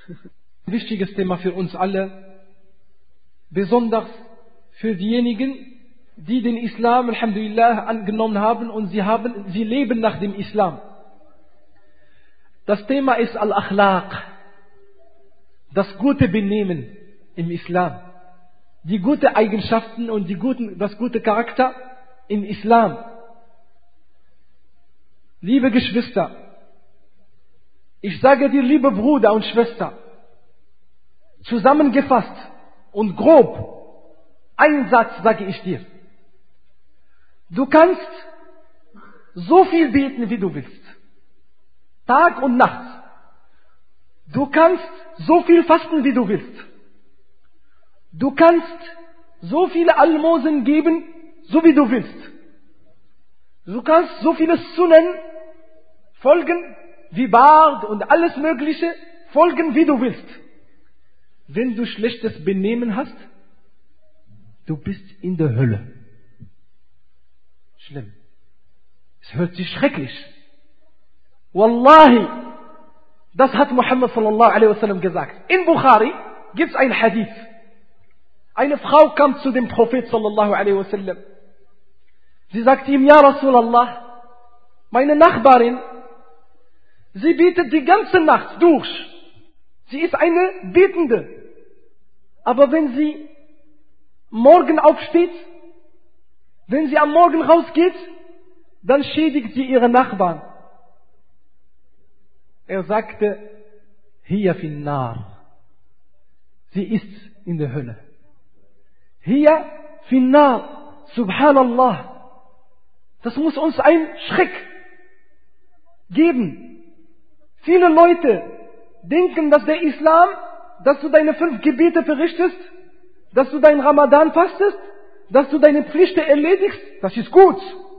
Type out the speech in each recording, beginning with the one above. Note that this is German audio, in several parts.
Ein wichtiges Thema für uns alle, besonders für diejenigen, die den Islam, Alhamdulillah, angenommen haben und sie leben nach dem Islam. Das Thema ist Al-Akhlaq, das gute Benehmen im Islam, die guten Eigenschaften und das gute Charakter im Islam. Liebe Geschwister, ich sage dir, liebe Bruder und Schwester, zusammengefasst und grob, einen Satz sage ich dir. Du kannst so viel beten, wie du willst. Tag und Nacht. Du kannst so viel fasten, wie du willst. Du kannst so viele Almosen geben, so wie du willst. Du kannst so viele Sunnen folgen, wie Bad und alles Mögliche, folgen, wie du willst. Wenn du schlechtes Benehmen hast, du bist in der Hölle. Schlimm. Es hört sich schrecklich. Wallahi, das hat Muhammad sallallahu alaihi wasallam gesagt. In Bukhari gibt es ein Hadith. Eine Frau kam zu dem Prophet sallallahu alaihi wasallam. Sie sagte ihm, ja Rasulallah, meine Nachbarin, sie betet die ganze Nacht durch. Sie ist eine Betende. Aber wenn sie morgen aufsteht, wenn sie am Morgen rausgeht, dann schädigt sie ihre Nachbarn. Er sagte, Hiya fin nar. Sie ist in der Hölle. Hiya fin nar. Subhanallah. Das muss uns ein Schreck geben. Viele Leute denken, dass der Islam, dass du deine 5 Gebete verrichtest, dass du deinen Ramadan fastest, dass du deine Pflichten erledigst, das ist gut.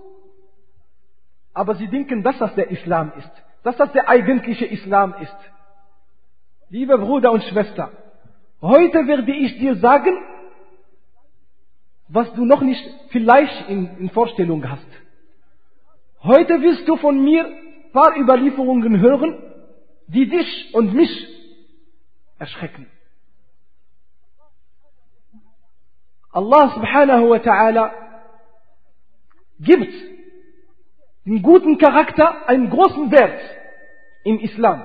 Aber sie denken, dass das der Islam ist, dass das der eigentliche Islam ist. Liebe Bruder und Schwester, heute werde ich dir sagen, was du noch nicht vielleicht in Vorstellung hast. Heute wirst du von mir ein paar Überlieferungen hören, die dich und mich erschrecken. Allah subhanahu wa ta'ala gibt den guten Charakter einen großen Wert im Islam.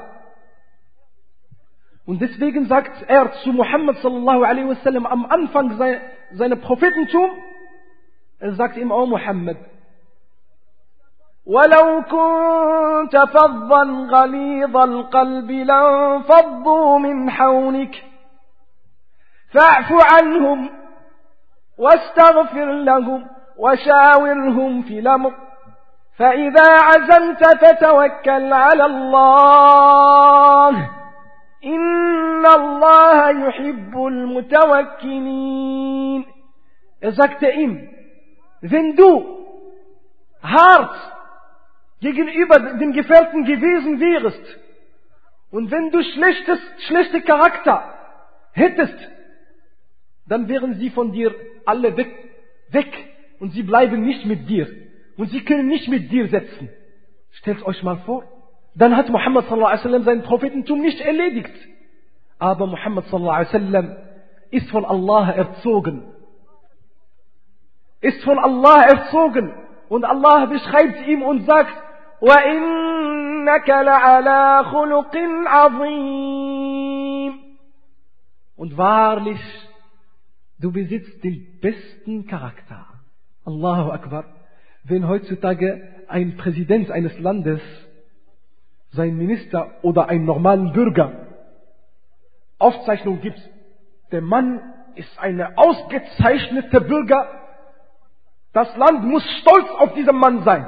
Und deswegen sagt er zu Muhammad sallallahu alaihi wasallam am Anfang seiner Prophetentum, er sagt ihm, O Muhammad, وَلَوْ كُنْتَ فَظًّا غَلِيظَ الْقَلْبِ لَانفَضُّوا مِنْ حَوْلِكَ فَاعْفُ عَنْهُمْ واستغفر لهم وشاورهم في الأمر فإذا عزمت فتوكل على الله إن الله يحب المتوكلين. Er sagte ihm, wenn du hart gegenüber den Gefährten gewesen wärst und wenn du schlechte Charakter hättest, dann wären sie von dir alle weg und sie bleiben nicht mit dir und sie können nicht mit dir sitzen. Stellt euch mal vor, dann hat Muhammad sallallahu alaihi wasallam sein Prophetentum nicht erledigt. Aber Muhammad sallallahu alaihi wasallam ist von Allah erzogen. Und Allah beschreibt ihm und sagt, وَإِنَّكَ لَعَلَى خُلُقٍ عَظِيمٍ. Und wahrlich, du besitzt den besten Charakter. Allahu Akbar. Wenn heutzutage ein Präsident eines Landes, sein Minister oder einen normalen Bürger Aufzeichnung gibt, der Mann ist eine ausgezeichnete Bürger, das Land muss stolz auf diesen Mann sein.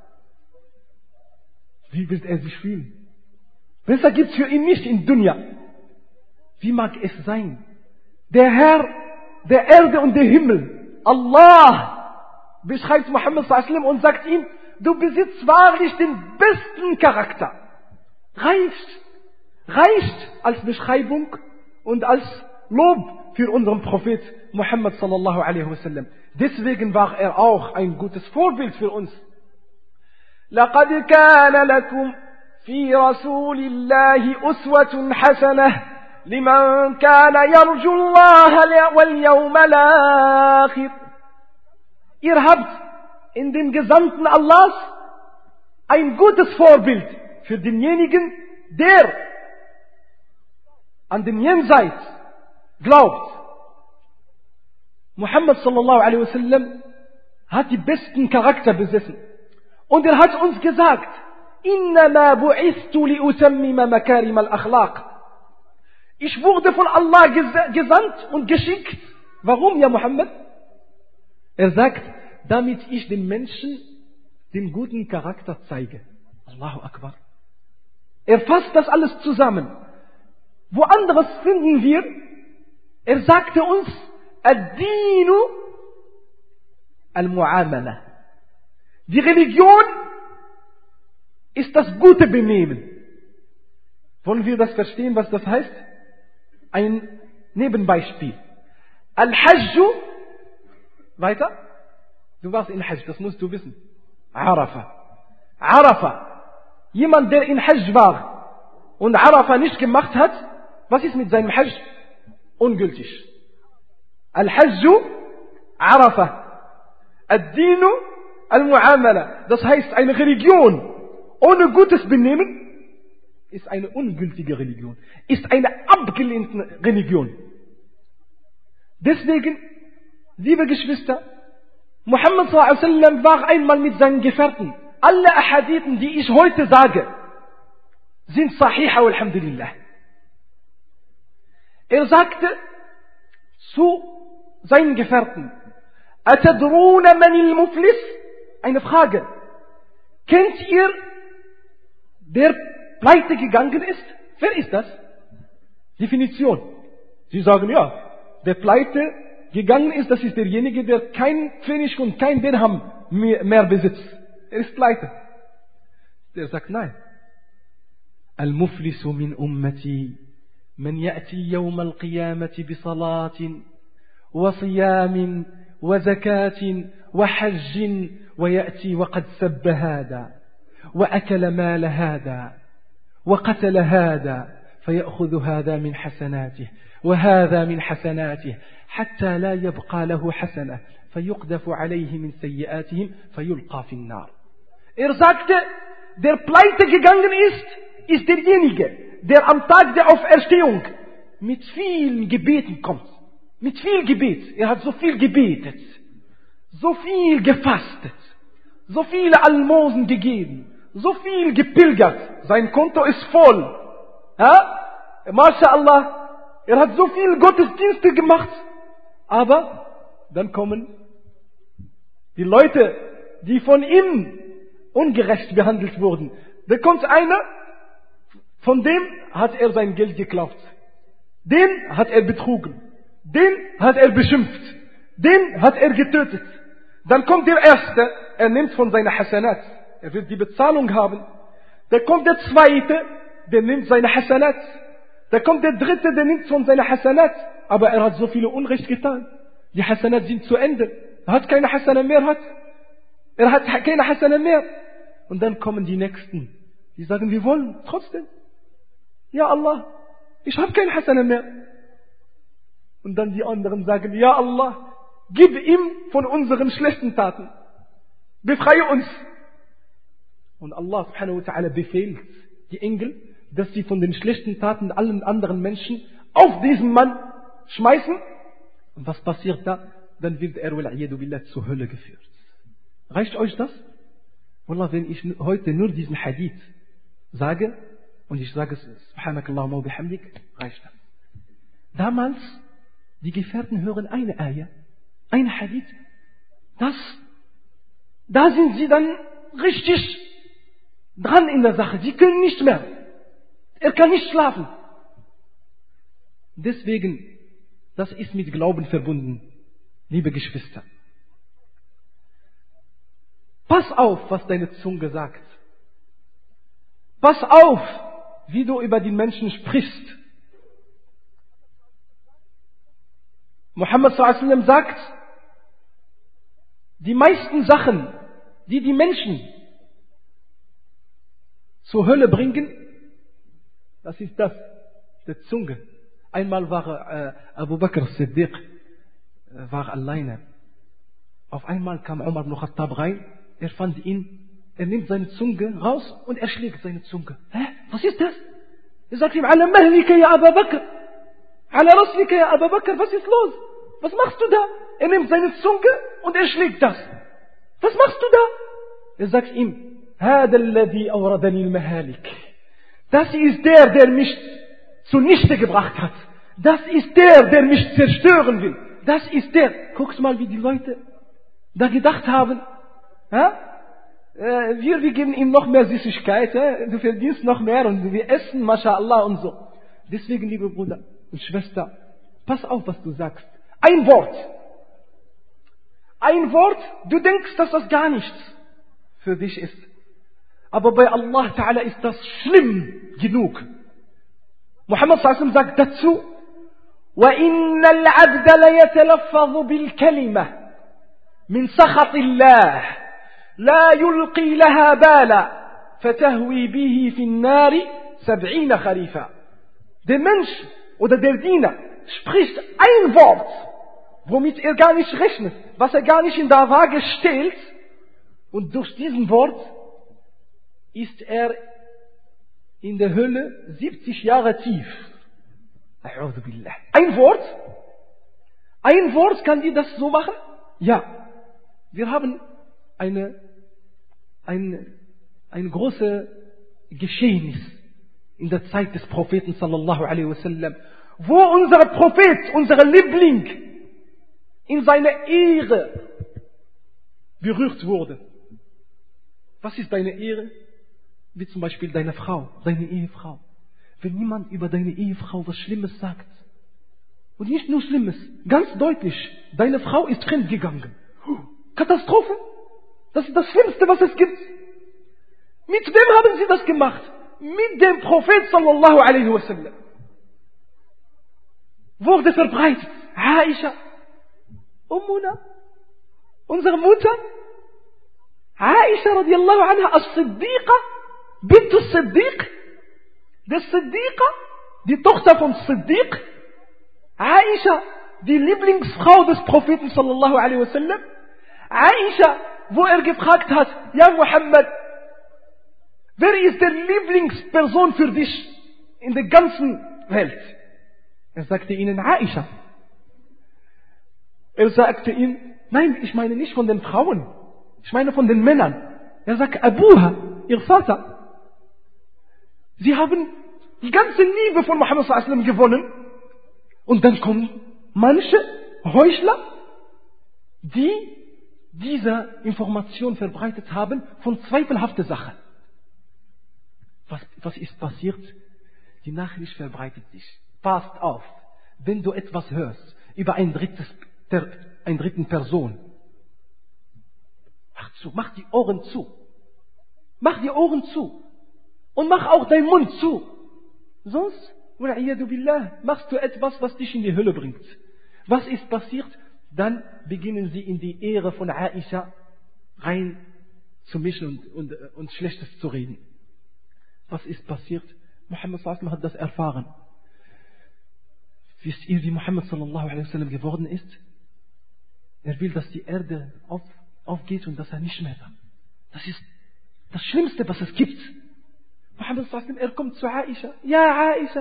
Wie wird er sich fühlen? Besser gibt's für ihn nicht in Dunya. Wie mag es sein? Der Herr der Erde und der Himmel, Allah, beschreibt Muhammad sallallahu alaihi wasallam und sagt ihm, du besitzt wahrlich den besten Charakter. Reicht als Beschreibung und als Lob für unseren Prophet Muhammad sallallahu alaihi wasallam. Deswegen war er auch ein gutes Vorbild für uns. لقد كان لكم في رسول الله أسوة حسنة لمن كان يرجو الله واليوم الآخر. Ihr habt in den Gesandten Allahs ein gutes Vorbild für denjenigen, der an den Jenseits glaubt. Muhammad sallallahu alaihi wasallam hat die besten Charakter besessen. Und er hat uns gesagt, إِنَّمَا بُعِثْتُ لِأُتَمِّمَ مَكَارِمَ الْأَخْلَاقِ. Ich wurde von Allah gesandt und geschickt. Warum, ja Muhammad? Er sagt, damit ich den Menschen den guten Charakter zeige. Allahu Akbar. Er fasst das alles zusammen. Woanders finden wir, er sagte uns, Ad-Dinu al-Mu'amala. Die Religion ist das gute Benehmen. Wollen wir das verstehen, was das heißt? Ein Nebenbeispiel. Al-Hajj, weiter? Du warst in Hajj, das musst du wissen. Arafah. Arafah. Jemand, der in Hajj war und Arafah nicht gemacht hat, was ist mit seinem Hajj? Ungültig. Al-Hajj, Arafah. Ad-Dinu, Al-Mu'amala. Das heißt, eine Religion ohne gutes Benehmen ist eine ungültige Religion. Ist eine abgelehnte Religion. Deswegen, liebe Geschwister, Muhammad sallallahu alaihi wasallam war einmal mit seinen Gefährten. Alle Ahadithen, die ich heute sage, sind Sahiha, alhamdulillah. Er sagte zu seinen Gefährten, Atadruna manil Muflis? Eine Frage. Kennt ihr, der pleite gegangen ist? Wer ist das? Definition. Sie sagen ja, der pleite gegangen ist, das ist derjenige, der kein Pfennig und kein Dirham mehr besitzt. Er ist pleite. Der sagt nein. Al-Muflisu min ummati man ya'ti yawm al-qiyamati bi salatin wa siyamin wa zakatin wa hajjin wa ya'ti wa qad sabba hada wa akala mal hada wa qatala hada فيأخذ هذا من حسناته وهذا من حسناته حتى لا يبقى له حسنة فيقذف عليه من سيئاتهم فيلقى في النار. Er sagte, der pleite gegangen ist derjenige, der am Tag der Auferstehung mit vielen Gebeten kommt. Mit viel Gebet. Er hat so viel gebetet, so viel gefastet, so viele Almosen gegeben, so viel gepilgert. Sein Konto ist voll. MashaAllah, er hat so viele Gottesdienste gemacht. Aber dann kommen die Leute, die von ihm ungerecht behandelt wurden. Da kommt einer, von dem hat er sein Geld geklaut. Den hat er betrogen. Den hat er beschimpft. Den hat er getötet. Dann kommt der Erste, er nimmt von seiner Hasanat. Er wird die Bezahlung haben. Da kommt der Zweite, der nimmt seine Hasanat. Da kommt der Dritte, der nimmt von seiner Hasanat. Aber er hat so viele Unrecht getan. Die Hasanat sind zu Ende. Er hat keine Hasanat mehr. Er hat keine Hasanat mehr. Und dann kommen die Nächsten. Die sagen, wir wollen trotzdem. Ja Allah, ich habe keine Hasanat mehr. Und dann die anderen sagen, ja Allah, gib ihm von unseren schlechten Taten. Befreie uns. Und Allah subhanahu wa ta'ala befehlt die Engel, dass sie von den schlechten Taten allen anderen Menschen auf diesen Mann schmeißen. Und was passiert da? Dann wird er billah zur Hölle geführt. Reicht euch das? Wallah, wenn ich heute nur diesen Hadith sage, und ich sage es, subhanakallahumma wa bihamdik, reicht das. Damals, die Gefährten hören eine Ayah, ein Hadith, da sind sie dann richtig dran in der Sache. Sie können nicht mehr. Er kann nicht schlafen. Deswegen, das ist mit Glauben verbunden, liebe Geschwister. Pass auf, was deine Zunge sagt. Pass auf, wie du über die Menschen sprichst. Muhammad sallallahu alaihi wasallam sagt, die meisten Sachen, die die Menschen zur Hölle bringen, das ist das, der Zunge. Einmal war Abu Bakr as-Siddiq war alleine. Auf einmal kam Umar ibn Khattab rein. Er fand ihn. Er nimmt seine Zunge raus und er schlägt seine Zunge. Hä? Was ist das? Er sagt ihm, Ala mahlika ya Abu Bakr. Ala raslika ya Abu Bakr. Was ist los? Was machst du da? Er nimmt seine Zunge und er schlägt das. Was machst du da? Er sagt ihm, Hada alladhi awradani al-mahalik. Das ist der mich zunichte gebracht hat. Das ist der mich zerstören will. Das ist der. Guckst mal, wie die Leute da gedacht haben. Ja? Wir geben ihm noch mehr Süßigkeit. Ja? Du verdienst noch mehr und wir essen, mashallah und so. Deswegen, liebe Bruder und Schwester, pass auf, was du sagst. Ein Wort. Ein Wort, du denkst, dass das gar nichts für dich ist. Aber bei Allah Ta'ala ist das schlimm genug. Muhammad sallallahu sagt dazu, وَإِنَّ الْعَبْدَ لَيَتَلَفَّظُ بِالْكَلِمَةِ مِنْ سَخَطِ اللَّهِ لَا يُلْقِي لَهَا بَالًا فَتَهْوِي بِهِ فِي النَّارِ 70 خَرِيفًا. Der Mensch oder der Diener spricht ein Wort, womit er gar nicht rechnet, was er gar nicht in der Waage stellt, und durch diesen Wort ist er in der Hölle 70 Jahre tief. Ein Wort kann dir das so machen? Ja. Wir haben ein großes Geschehnis in der Zeit des Propheten sallallahu alaihi wasallam, wo unser Prophet, unser Liebling, in seiner Ehre berührt wurde. Was ist deine Ehre? Wie zum Beispiel deine Frau, deine Ehefrau. Wenn jemand über deine Ehefrau was Schlimmes sagt, und nicht nur Schlimmes, ganz deutlich, deine Frau ist fremdgegangen. Katastrophe! Das ist das Schlimmste, was es gibt. Mit wem haben sie das gemacht? Mit dem Prophet sallallahu alaihi wasallam. Wurde verbreitet. Aisha, Ummuna, unsere Mutter, Aisha radiallahu anha, as-Siddiqa, bint as-Siddiq, der Siddiqa, die Tochter von Siddiq, Aisha, die Lieblingsfrau des Propheten sallallahu alaihi wasallam, Aisha, wo er gefragt hat, ja Muhammad, wer ist der Lieblingsperson für dich in der ganzen Welt? Er sagte ihnen Aisha. Er sagte ihm, nein, ich meine nicht von den Frauen, ich meine von den Männern. Er sagt, Abuha, ihr Vater. Sie haben die ganze Liebe von Muhammad sallallahu alaihi wasallam gewonnen. Und dann kommen manche Heuchler, die diese Information verbreitet haben von zweifelhafter Sache. Was ist passiert? Die Nachricht verbreitet sich. Passt auf, wenn du etwas hörst über eine dritten Person. Mach die Ohren zu. Mach die Ohren zu. Und mach auch deinen Mund zu. Sonst, machst du etwas, was dich in die Hölle bringt. Was ist passiert? Dann beginnen sie in die Ehre von Aisha rein zu mischen und Schlechtes zu reden. Was ist passiert? Muhammad sallallahu alaihi wasallam hat das erfahren. Wisst ihr, wie Muhammad sallallahu alaihi wasallam geworden ist? Er will, dass die Erde aufgeht und dass er nicht mehr da. Das ist das Schlimmste, was es gibt. Muhammad sallallahu alaihi wasallam, er kommt zu Aisha. Ja, Aisha,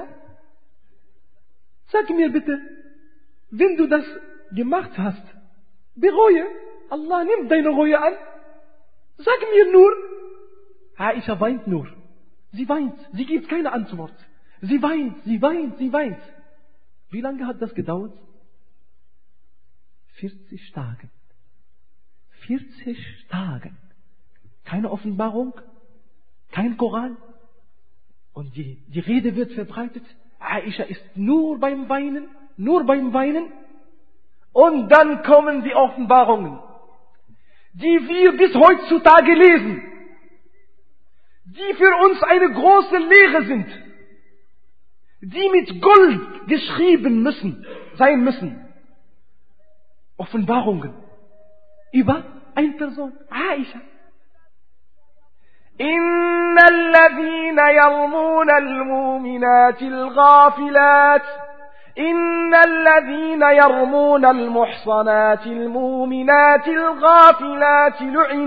sag mir bitte, wenn du das gemacht hast, bereue. Allah nimmt deine Reue an. Sag mir nur. Aisha weint nur. Sie weint. Sie gibt keine Antwort. Sie weint, sie weint, sie weint. Wie lange hat das gedauert? 40 Tage. 40 Tage. Keine Offenbarung, kein Koran. Und die Rede wird verbreitet. Aisha ist nur beim Weinen, nur beim Weinen. Und dann kommen die Offenbarungen, die wir bis heutzutage lesen, die für uns eine große Lehre sind, die mit Gold geschrieben sein müssen. Offenbarungen über eine Person, Aisha. إن الذين يرمون المؤمنات الغافلات إن الذين يرمون المحصنات المؤمنات الغافلات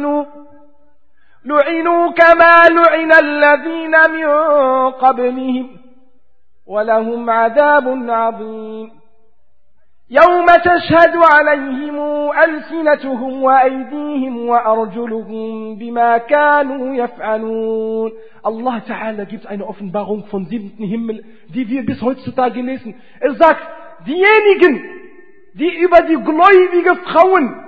لعنوا كما لعن الذين من قبلهم ولهم عذاب عظيم يوم تشهد عليهم ألسنتهم وأيديهم وأرجلهم بما كانوا يفعلون. Allah Ta'ala gibt eine Offenbarung vom 7. Himmel, die wir bis heutzutage lesen. Er sagt, diejenigen, die über die gläubige Frauen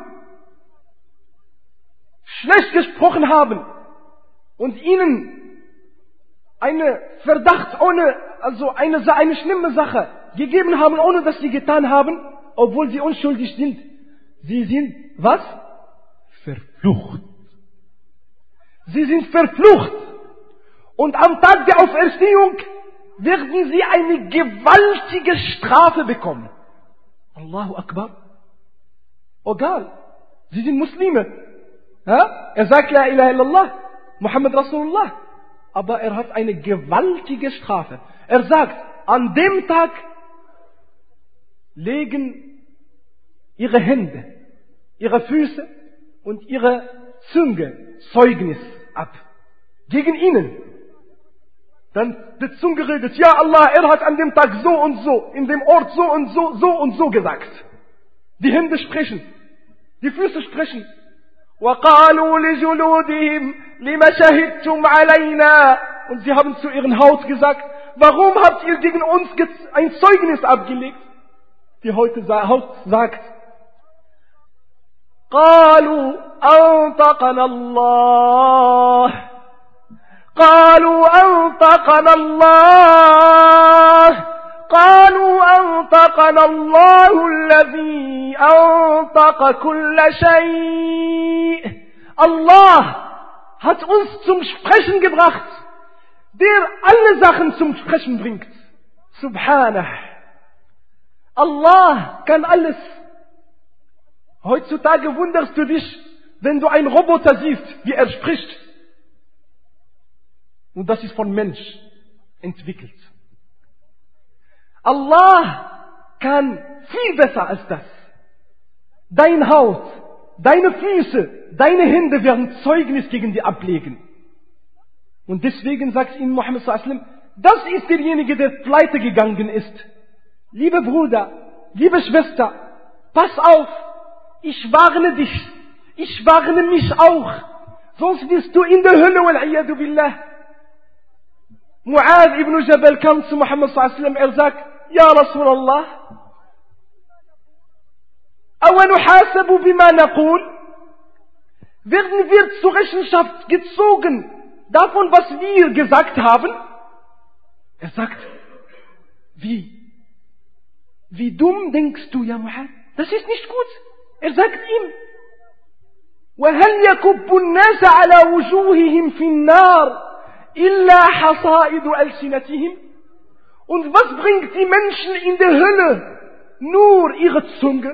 schlecht gesprochen haben und ihnen eine Verdacht eine schlimme Sache gegeben haben, ohne dass sie getan haben, obwohl sie unschuldig sind. Sie sind was? Verflucht. Sie sind verflucht. Und am Tag der Auferstehung werden sie eine gewaltige Strafe bekommen. Allahu Akbar. Egal. Sie sind Muslime. Ja? Er sagt La ilaha illallah, Muhammad Rasulullah. Aber er hat eine gewaltige Strafe. Er sagt, an dem Tag legen ihre Hände, ihre Füße und ihre Zunge Zeugnis ab. Gegen ihnen. Dann die Zunge redet, ja Allah, er hat an dem Tag so und so, in dem Ort so und so, so und so gesagt. Die Hände sprechen, die Füße sprechen. وَقَالُوا لِجُلُودِهِمْ لِمَ شَهِدْتُمْ عَلَيْنَا. Und sie haben zu ihren Haut gesagt, warum habt ihr gegen uns ein Zeugnis abgelegt? Die Haut sagt, قَالُوا أَنْطَقَنَا اللَّهُ قَالُوا أَنْطَقَنَا اللَّهُ الَّذِي أَنْطَقَ كُلَّ شَيْءٍ. Allah hat uns zum Sprechen gebracht, der alle Sachen zum Sprechen bringt. Subhanah. Allah kann alles. Heutzutage wunderst du dich, wenn du einen Roboter siehst, wie er spricht. Und das ist von Mensch entwickelt. Allah kann viel besser als das. Dein Haut, deine Füße, deine Hände werden Zeugnis gegen dich ablegen. Und deswegen sagt ihm Muhammad sallallahu alaihi wasallam, das ist derjenige, der pleite gegangen ist. Liebe Bruder, liebe Schwester, pass auf, ich warne dich, ich warne mich auch, sonst wirst du in der Hölle, wal-iyadu billah. Mu'adh ibn Jabal kam zu Muhammad sallallahu alaihi wasallam, er sagt, ja Rasulallah, awa nuhasabu bima naqul, werden wir zur Rechenschaft gezogen davon, was wir gesagt haben? Er sagt, wie dumm denkst du, ja Muhammad? Das ist nicht gut. Er sagt ihm, وَهَلْ يَكُبُّ النَّاسَ عَلَى وُجُوهِهِمْ فِي النَّارِ إِلَّا حَصَائِدُ أَلْسِنَتِهِمْ. Und was bringt die Menschen in der Hölle? Nur ihre Zunge.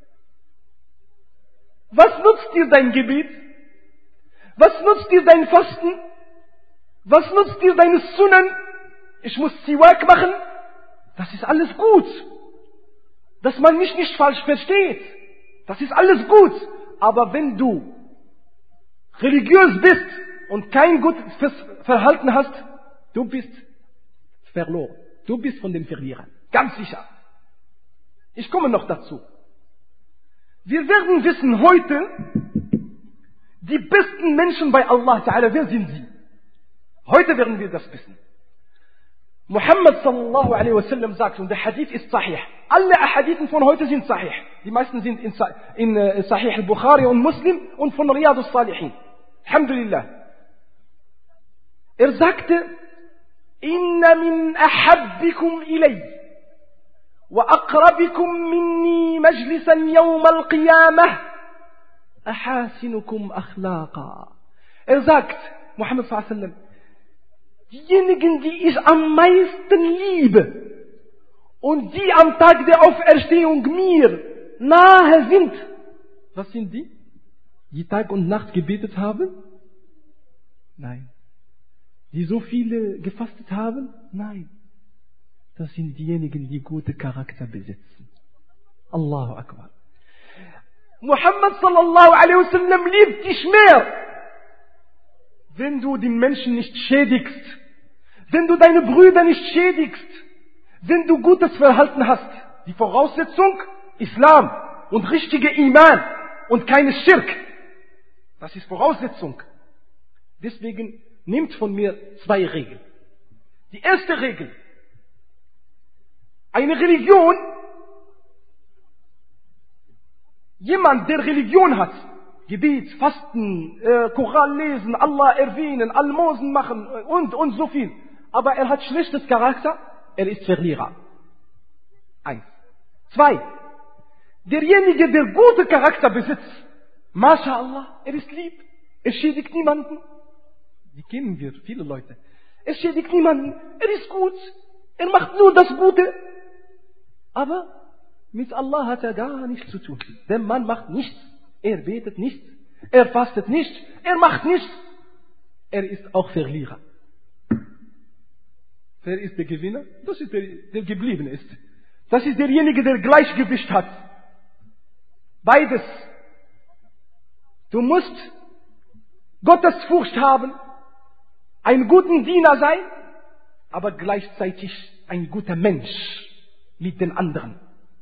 Was nutzt dir dein Gebet? Was nutzt dir dein Fasten? Was nutzt dir deine Sunnen? Ich muss Siwak machen. Das ist alles gut. Dass man mich nicht falsch versteht. Das ist alles gut. Aber wenn du religiös bist und kein gutes Verhalten hast, du bist verloren. Du bist von den Verlierern. Ganz sicher. Ich komme noch dazu. Wir werden wissen heute, die besten Menschen bei Allah Ta'ala, wer sind sie? Heute werden wir das wissen. Muhammad sallallahu alaihi wasallam sagt, und der Hadith ist sahih. Alle Hadithen von heute sind sahih. Die meisten sind in Sahih al-Bukhari und Muslim und von Riyadh al-Salihin. Alhamdulillah. Er sagte, Inna min ahabbikum ilay wa aqrabikum minni majlisan yawm al-qiyamah ahasinukum akhlaqa. Er sagt, Muhammad sallallahu alaihi wasallam, diejenigen, die ich am meisten liebe und die am Tag der Auferstehung mir nahe sind. Was sind die? Die Tag und Nacht gebetet haben? Nein. Die so viele gefastet haben? Nein. Das sind diejenigen, die gute Charakter besitzen. Allahu Akbar. Muhammad sallallahu alaihi wasallam liebt dich mehr, wenn du den Menschen nicht schädigst, wenn du deine Brüder nicht schädigst, wenn du gutes Verhalten hast. Die Voraussetzung, Islam und richtige Iman und keine Schirk. Das ist Voraussetzung. Deswegen nehmt von mir 2 Regeln. Die erste Regel. Eine Religion, jemand, der Religion hat, Gebet, Fasten, Koran lesen, Allah erwähnen, Almosen machen und so viel. Aber er hat schlechtes Charakter, er ist Verlierer. 1. 2. Derjenige, der gute Charakter besitzt, MashaAllah, er ist lieb, er schädigt niemanden. Die kennen wir, viele Leute. Er schädigt niemanden, er ist gut, er macht nur das Gute. Aber mit Allah hat er gar nichts zu tun. Der Mann macht nichts. Er betet nichts. Er fastet nicht. Er macht nichts. Er ist auch Verlierer. Wer ist der Gewinner? Das ist der geblieben ist. Das ist derjenige, der Gleichgewicht hat. Beides. Du musst Gottesfurcht haben, ein guter Diener sein, aber gleichzeitig ein guter Mensch mit den anderen.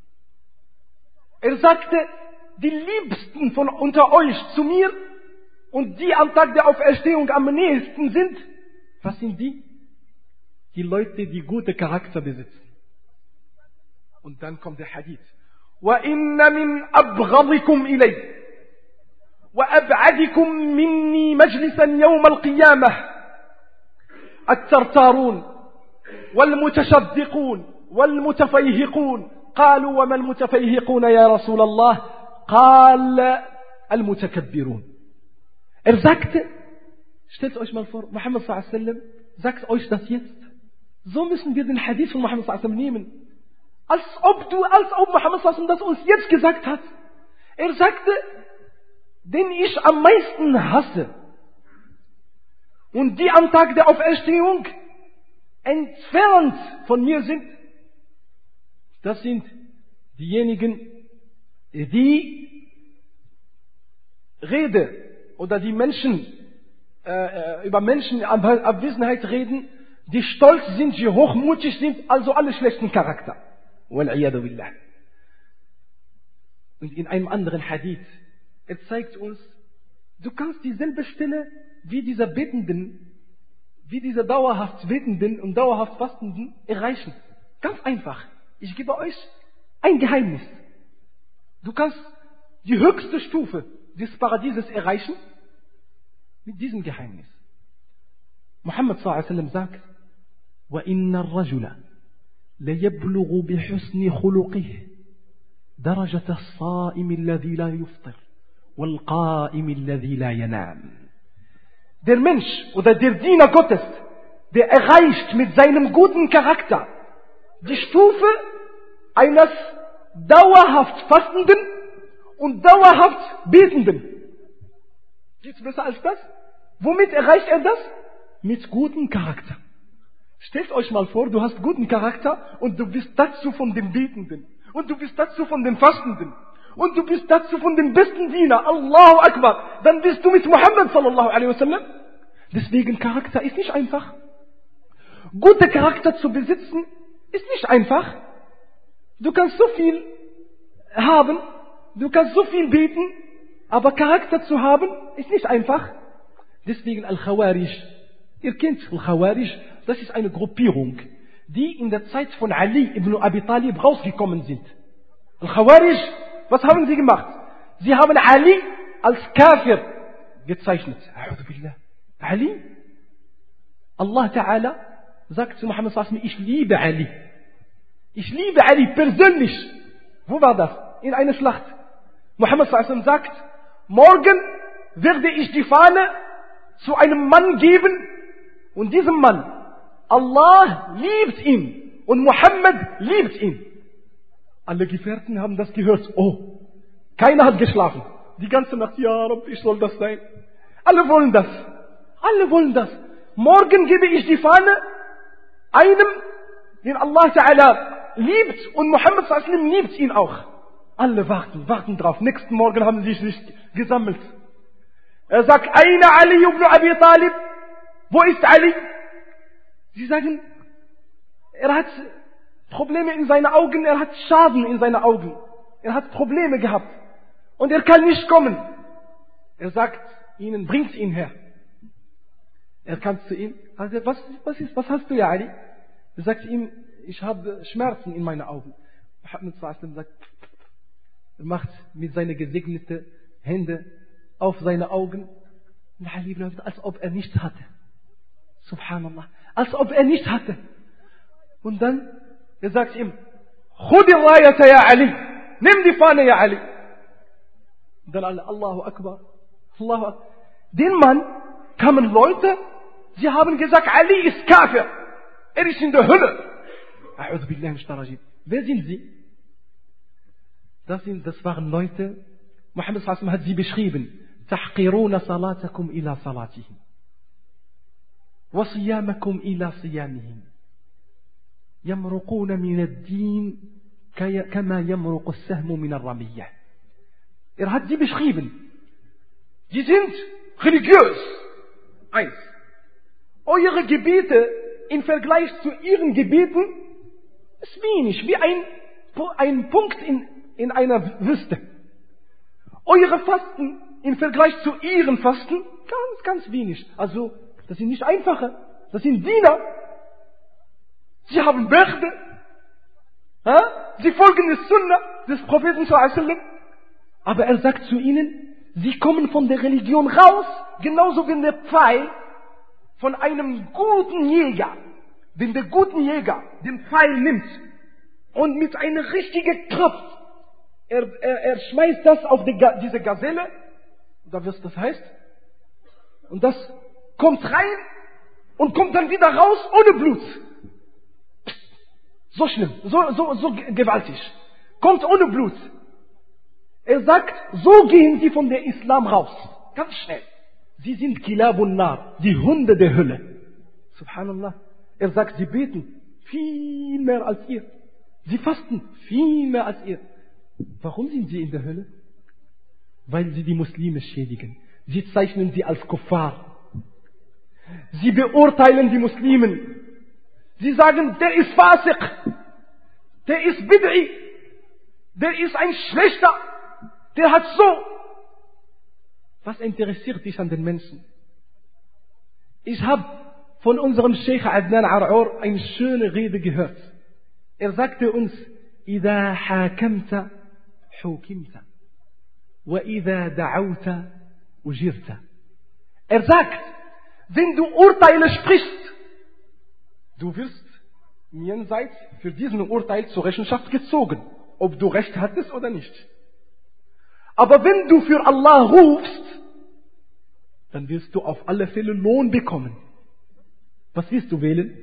Er sagte, die Liebsten von unter euch zu mir und die am Tag der Auferstehung am nächsten sind, was sind die? Die Leute, die gute Charakter besitzen. Und dann kommt der Hadith. وَإِنَّ مِنْ أَبْغَضِكُمْ إِلَيْهِ وَأَبْعَدِكُمْ مِنِّي مَجْلِسًا يَوْمَ الْقِيَامَةِ الترتارون والمتشدقون والمتفيهقون قالوا وما المتفيهقون يا رسول الله قال المتكبرون. Er sagte, stellt euch mal vor, Muhammad sallallahu alaihi wasallam sagt euch das jetzt. So müssen wir den Hadith von Muhammad sallallahu alaihi wasallam nehmen. Als ob Muhammad sallallahu alaihi wasallam das uns jetzt gesagt hat. Er sagte, den ich am meisten hasse und die am Tag der Auferstehung entfernt von mir sind, das sind diejenigen, die Rede oder die Menschen über Menschenabwesenheit reden, die stolz sind, die hochmutig sind, also alle schlechten Charakter. Wal-'iyadu billah. Und in einem anderen Hadith, er zeigt uns, du kannst dieselbe Stelle wie dieser Betenden, wie dieser dauerhaft Betenden und dauerhaft Fastenden erreichen. Ganz einfach. Ich gebe euch ein Geheimnis. Du kannst die höchste Stufe des Paradieses erreichen mit diesem Geheimnis. Muhammad sallallahu alaihi wasallam sagt, وَإِنَّ الرَّجُلَ لَيَبْلُغُ بِحُسْنِ خُلُقِهِ درجة الصائم الذي لا يفطر والقائم الذي لا ينام. Der Mensch oder der Diener Gottes, der erreicht mit seinem guten Charakter die Stufe eines dauerhaft Fastenden und dauerhaft Betenden. Geht's besser als das? Womit erreicht er das? Mit gutem Charakter. Stellt euch mal vor, du hast guten Charakter und du bist dazu von dem Betenden. Und du bist dazu von den Fastenden. Und du bist dazu von den besten Diener. Allahu Akbar. Dann bist du mit Muhammad sallallahu alaihi wasallam. Deswegen Charakter ist nicht einfach. Gute Charakter zu besitzen ist nicht einfach. Du kannst so viel haben. Du kannst so viel beten. Aber Charakter zu haben ist nicht einfach. Deswegen Al-Khawarij. Ihr kennt Al-Khawarij. Das ist eine Gruppierung, die in der Zeit von Ali ibn Abi Talib rausgekommen sind. Al-Khawarij, was haben sie gemacht? Sie haben Ali als Kafir gezeichnet. Ali? Allah Ta'ala sagt zu Muhammad sallallahu alaihi wasallam, ich liebe Ali. Ich liebe Ali persönlich. Wo war das? In einer Schlacht. Muhammad sallallahu alaihi wasallam sagt, morgen werde ich die Fahne zu einem Mann geben und diesem Mann, Allah liebt ihn und Muhammad liebt ihn. Alle Gefährten haben das gehört. Oh, keiner hat geschlafen. Die ganze Nacht, ja Rabbi, ich soll das sein. Alle wollen das. Alle wollen das. Morgen gebe ich die Fahne einem, den Allah Ta'ala liebt und Muhammad sallam liebt ihn auch. Alle warten drauf. Nächsten Morgen haben sie sich gesammelt. Er sagt, Aina Ali ibn Abi Talib? Wo ist Ali? Sie sagen, er hat Probleme in seinen Augen, er hat Schaden in seinen Augen. Er hat Probleme gehabt. Und er kann nicht kommen. Er sagt ihnen, bringt ihn her. Er kam zu ihm, also, was hast du, ja Ali? Er sagt ihm, ich habe Schmerzen in meinen Augen. Muhammad sagt, er macht mit seinen gesegneten Händen auf seine Augen, als ob er nichts hatte. Subhanallah. Als ob er nichts hatte. Und dann, er sagt ihm, Khudi rayata ya Ali. Nimm die Fahne, ja Ali. Und dann alle, Allahu Akbar. Allahu Akbar. Den Mann kamen Leute, sie haben gesagt, Ali ist Kafir. Er ist in der Hölle. A'udhu billahi minash tarajim. Wer sind sie? Das waren Leute, Muhammad sallallahu hat sie beschrieben. تحقرون صلاتكم إلى صلاتهم وصيامكم إلى صيامهم يمرقون من الدين كما يمرق السهم من الرمية. Hat sie beschrieben. Sie sind religiös. Eins. Eure Gebete im Vergleich zu ihren Gebeten ist wenig, wie ein Punkt in einer Wüste. Eure Fasten im Vergleich zu ihren Fasten ganz wenig. Also, das sind nicht einfache, das sind Diener. Sie haben Bärte. Sie folgen der Sunna des Propheten sallallahu alaihi wasallam. Aber er sagt zu ihnen, sie kommen von der Religion raus, genauso wie der Pfeil von einem guten Jäger. Wenn der gute Jäger den Pfeil nimmt und mit einer richtigen Kraft, er schmeißt das auf diese Gazelle, oder was das heißt, und das kommt rein und kommt dann wieder raus ohne Blut. So schlimm, so gewaltig. Kommt ohne Blut. Er sagt, so gehen sie von der Islam raus. Ganz schnell. Sie sind Kilabun Nar, die Hunde der Hölle. Subhanallah. Er sagt, sie beten viel mehr als ihr. Sie fasten viel mehr als ihr. Warum sind sie in der Hölle? Weil sie die Muslime schädigen. Sie zeichnen sie als Kuffar. Sie beurteilen die Muslimen. Sie sagen, der ist Fasiq, der ist Bid'i, der ist ein Schlechter, der hat so. Was interessiert dich an den Menschen? Ich habe von unserem Sheikh Adnan Ar'ur eine schöne Rede gehört. Er sagte uns, إذا حاكمت حكمت وإذا دعوت أجرت. Er sagt, wenn du Urteile sprichst, du wirst im Jenseits für diesen Urteil zur Rechenschaft gezogen, ob du Recht hattest oder nicht. Aber wenn du für Allah rufst, dann wirst du auf alle Fälle Lohn bekommen. Was wirst du wählen?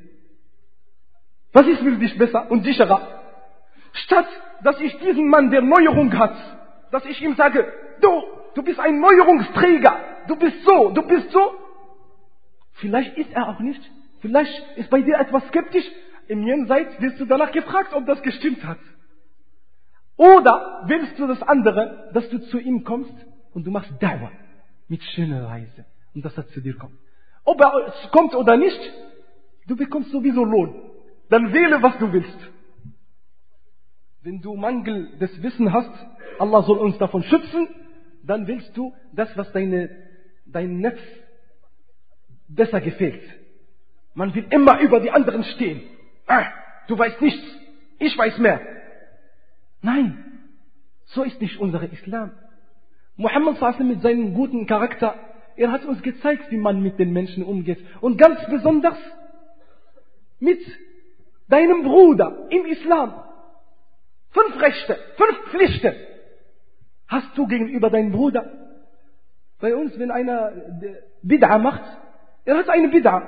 Was ist für dich besser und sicherer? Statt, dass ich diesen Mann, der Neuerung hat, dass ich ihm sage, du bist ein Neuerungsträger, du bist so. Vielleicht ist er auch nicht. Vielleicht ist bei dir etwas skeptisch. Im Jenseits wirst du danach gefragt, ob das gestimmt hat. Oder willst du das andere, dass du zu ihm kommst und du machst Dauer mit schöner Reise und dass er zu dir kommt. Ob er kommt oder nicht, du bekommst sowieso Lohn. Dann wähle, was du willst. Wenn du Mangel des Wissens hast, Allah soll uns davon schützen, dann willst du das, was dein Netz besser gefällt. Man will immer über die anderen stehen. Du weißt nichts, ich weiß mehr. Nein, so ist nicht unser Islam. Muhammad sallallahu mit seinem guten Charakter, er hat uns gezeigt, wie man mit den Menschen umgeht. Und ganz besonders mit deinem Bruder im Islam. 5 Rechte, 5 Pflichten hast du gegenüber deinem Bruder. Bei uns, wenn einer Bid'a macht, er hat eine Bid'a,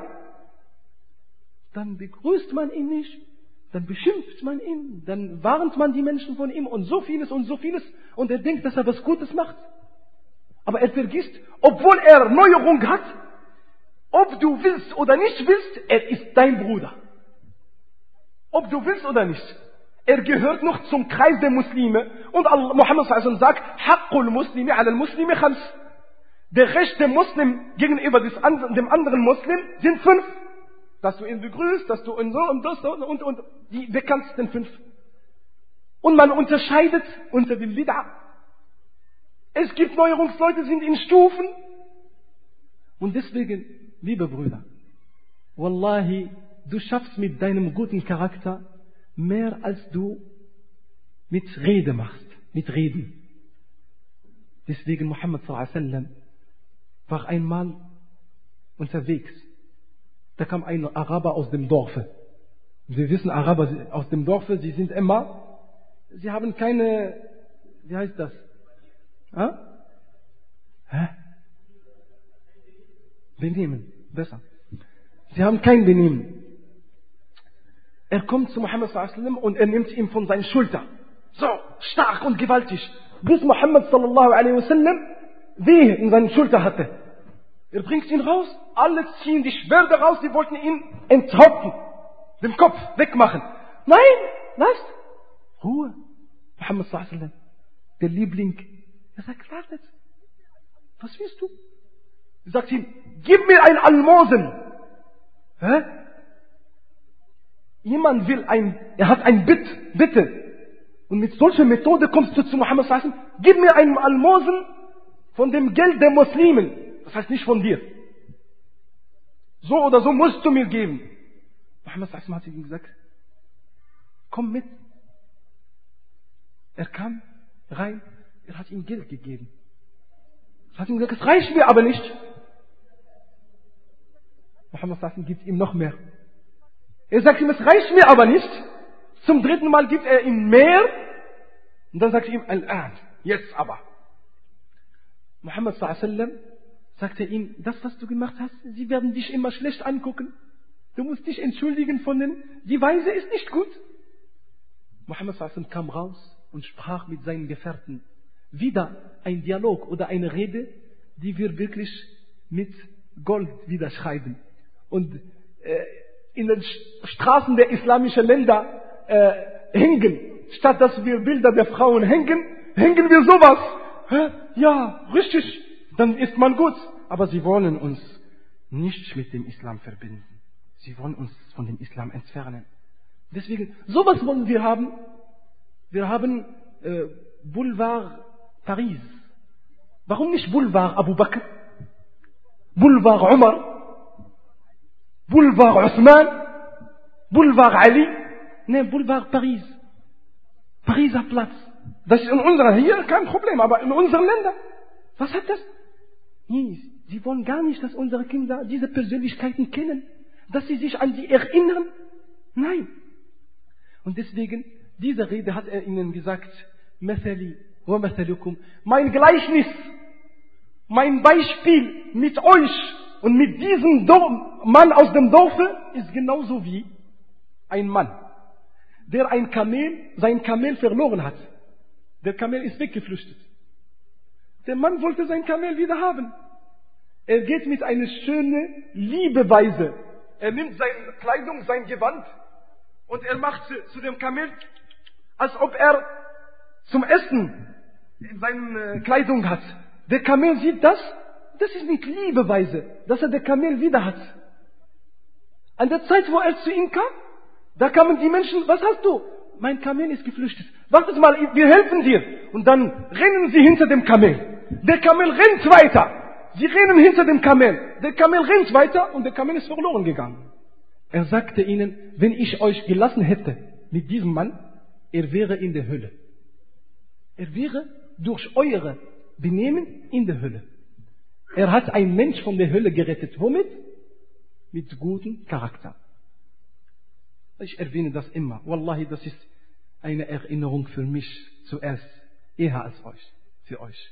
dann begrüßt man ihn nicht, dann beschimpft man ihn, dann warnt man die Menschen von ihm und so vieles und er denkt, dass er was Gutes macht. Aber er vergisst, obwohl er Neuerung hat, ob du willst oder nicht willst, er ist dein Bruder. ob du willst oder nicht. Er gehört noch zum Kreis der Muslime. Und Muhammad sallallahu sagt, Haqqul Muslimi ala al-Muslimi khams. Der Recht der Muslim gegenüber dem anderen Muslim sind 5. Dass du ihn begrüßt, dass du ihn so und das und die bekanntesten 5. Und man unterscheidet unter den Bid'a. Es gibt Neuerungsleute, sind in Stufen. Und deswegen, liebe Brüder, Wallahi, du schaffst mit deinem guten Charakter mehr als du mit Rede machst, mit Reden. Deswegen Muhammad sallallahu alaihi wasallam war einmal unterwegs. Da kam ein Araber aus dem Dorfe. Wir wissen, Araber aus dem Dorfe, sie haben keine, wie heißt das? Benehmen, besser. Sie haben kein Benehmen. Er kommt zu Muhammad sallallahu alaihi wasallam und er nimmt ihn von seinen Schultern. So, stark und gewaltig. Bis Muhammad sallallahu alaihi wasallam Wehe in seinen Schultern hatte. Er bringt ihn raus, alle ziehen die Schwerter raus, sie wollten ihn enthaupten, den Kopf wegmachen. Nein, lasst. Ruhe. Muhammad sallallahu alaihi wasallam, der Liebling, er sagt, wartet. Was willst du? Er sagt ihm, gib mir ein Almosen. Jemand will er hat ein Bitte. Und mit solcher Methode kommst du zu Muhammad sallallahu alaihi wasallam, gib mir ein Almosen von dem Geld der Muslimen. Das heißt nicht von dir. So oder so musst du mir geben. Muhammad sallallahu alaihi wasallam hat ihm gesagt, komm mit. Er kam rein, er hat ihm Geld gegeben. Er hat ihm gesagt, es reicht mir aber nicht. Muhammad sallallahu alaihi wasallam gibt ihm noch mehr. Er sagt ihm, es reicht mir aber nicht. Zum 3. Mal gibt er ihm mehr. Und dann sagt er ihm, Al-An, jetzt aber. Muhammad sallallahu alaihi wasallam sagte ihm, das, was du gemacht hast, sie werden dich immer schlecht angucken. Du musst dich entschuldigen von denen. Die Weise ist nicht gut. Muhammad sallallahu alaihi wasallam kam raus und sprach mit seinen Gefährten. Wieder ein Dialog oder eine Rede, die wir wirklich mit Gold wieder schreiben. Und in den Straßen der islamischen Länder hängen. Statt dass wir Bilder der Frauen hängen wir sowas. Ja, richtig, dann ist man gut. Aber sie wollen uns nicht mit dem Islam verbinden. Sie wollen uns von dem Islam entfernen. Deswegen, sowas wollen wir haben. Wir haben Boulevard Paris. Warum nicht Boulevard Abu Bakr? Boulevard Umar? Boulevard Osman? Boulevard Ali? Nein, Boulevard Paris. Pariser Platz. Das ist in unserer, hier kein Problem, aber in unseren Ländern. Was hat das? Nee, sie wollen gar nicht, dass unsere Kinder diese Persönlichkeiten kennen. Dass sie sich an sie erinnern. Nein. Und deswegen, diese Rede hat er ihnen gesagt, Mathali wa mathalukum. Mein Gleichnis, mein Beispiel mit euch und mit diesem Mann aus dem Dorfe ist genauso wie ein Mann, der sein Kamel verloren hat. Der Kamel ist weggeflüchtet. Der Mann wollte sein Kamel wieder haben. Er geht mit einer schönen Liebeweise. Er nimmt seine Kleidung, sein Gewand und er macht zu dem Kamel, als ob er zum Essen in seiner Kleidung hat. Der Kamel sieht das ist mit Liebeweise, dass er der Kamel wieder hat. An der Zeit, wo er zu ihm kam, da kamen die Menschen, was hast du? Mein Kamel ist geflüchtet. Wartet mal, wir helfen dir. Und dann rennen sie hinter dem Kamel. Der Kamel rennt weiter. Sie rennen hinter dem Kamel. Der Kamel rennt weiter und der Kamel ist verloren gegangen. Er sagte ihnen, wenn ich euch gelassen hätte mit diesem Mann, er wäre in der Hölle. Er wäre durch eure Benehmen in der Hölle. Er hat einen Mensch von der Hölle gerettet. Womit? Mit gutem Charakter. Ich erwähne das immer. Wallahi, das ist eine Erinnerung für mich zuerst, eher als für euch.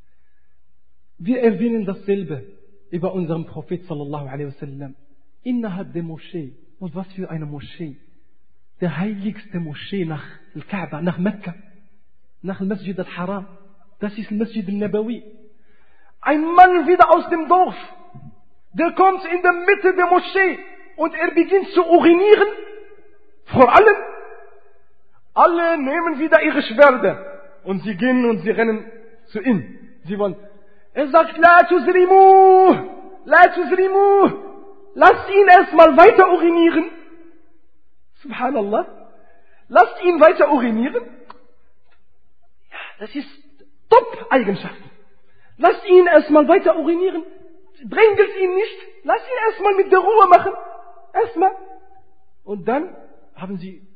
Wir erwähnen dasselbe über unseren Prophet sallallahu alaihi wasallam innerhalb der Moschee. Und was für eine Moschee? Der heiligste Moschee nach Al-Kaaba, nach Mekka, nach Al-Masjid Al-Haram. Das ist Al-Masjid Al-Nabawi. Ein Mann wieder aus dem Dorf, der kommt in der Mitte der Moschee und er beginnt zu urinieren Vor allem, alle nehmen wieder ihre Schwerter und sie gehen und sie rennen zu ihm. Sie wollen, er sagt, La tuzrimu, lasst ihn erstmal weiter urinieren. Subhanallah. Lasst ihn weiter urinieren. Ja, das ist Top-Eigenschaften. Lasst ihn erstmal weiter urinieren. Drängelt ihn nicht. Lasst ihn erstmal mit der Ruhe machen. Erstmal. Und dann haben sie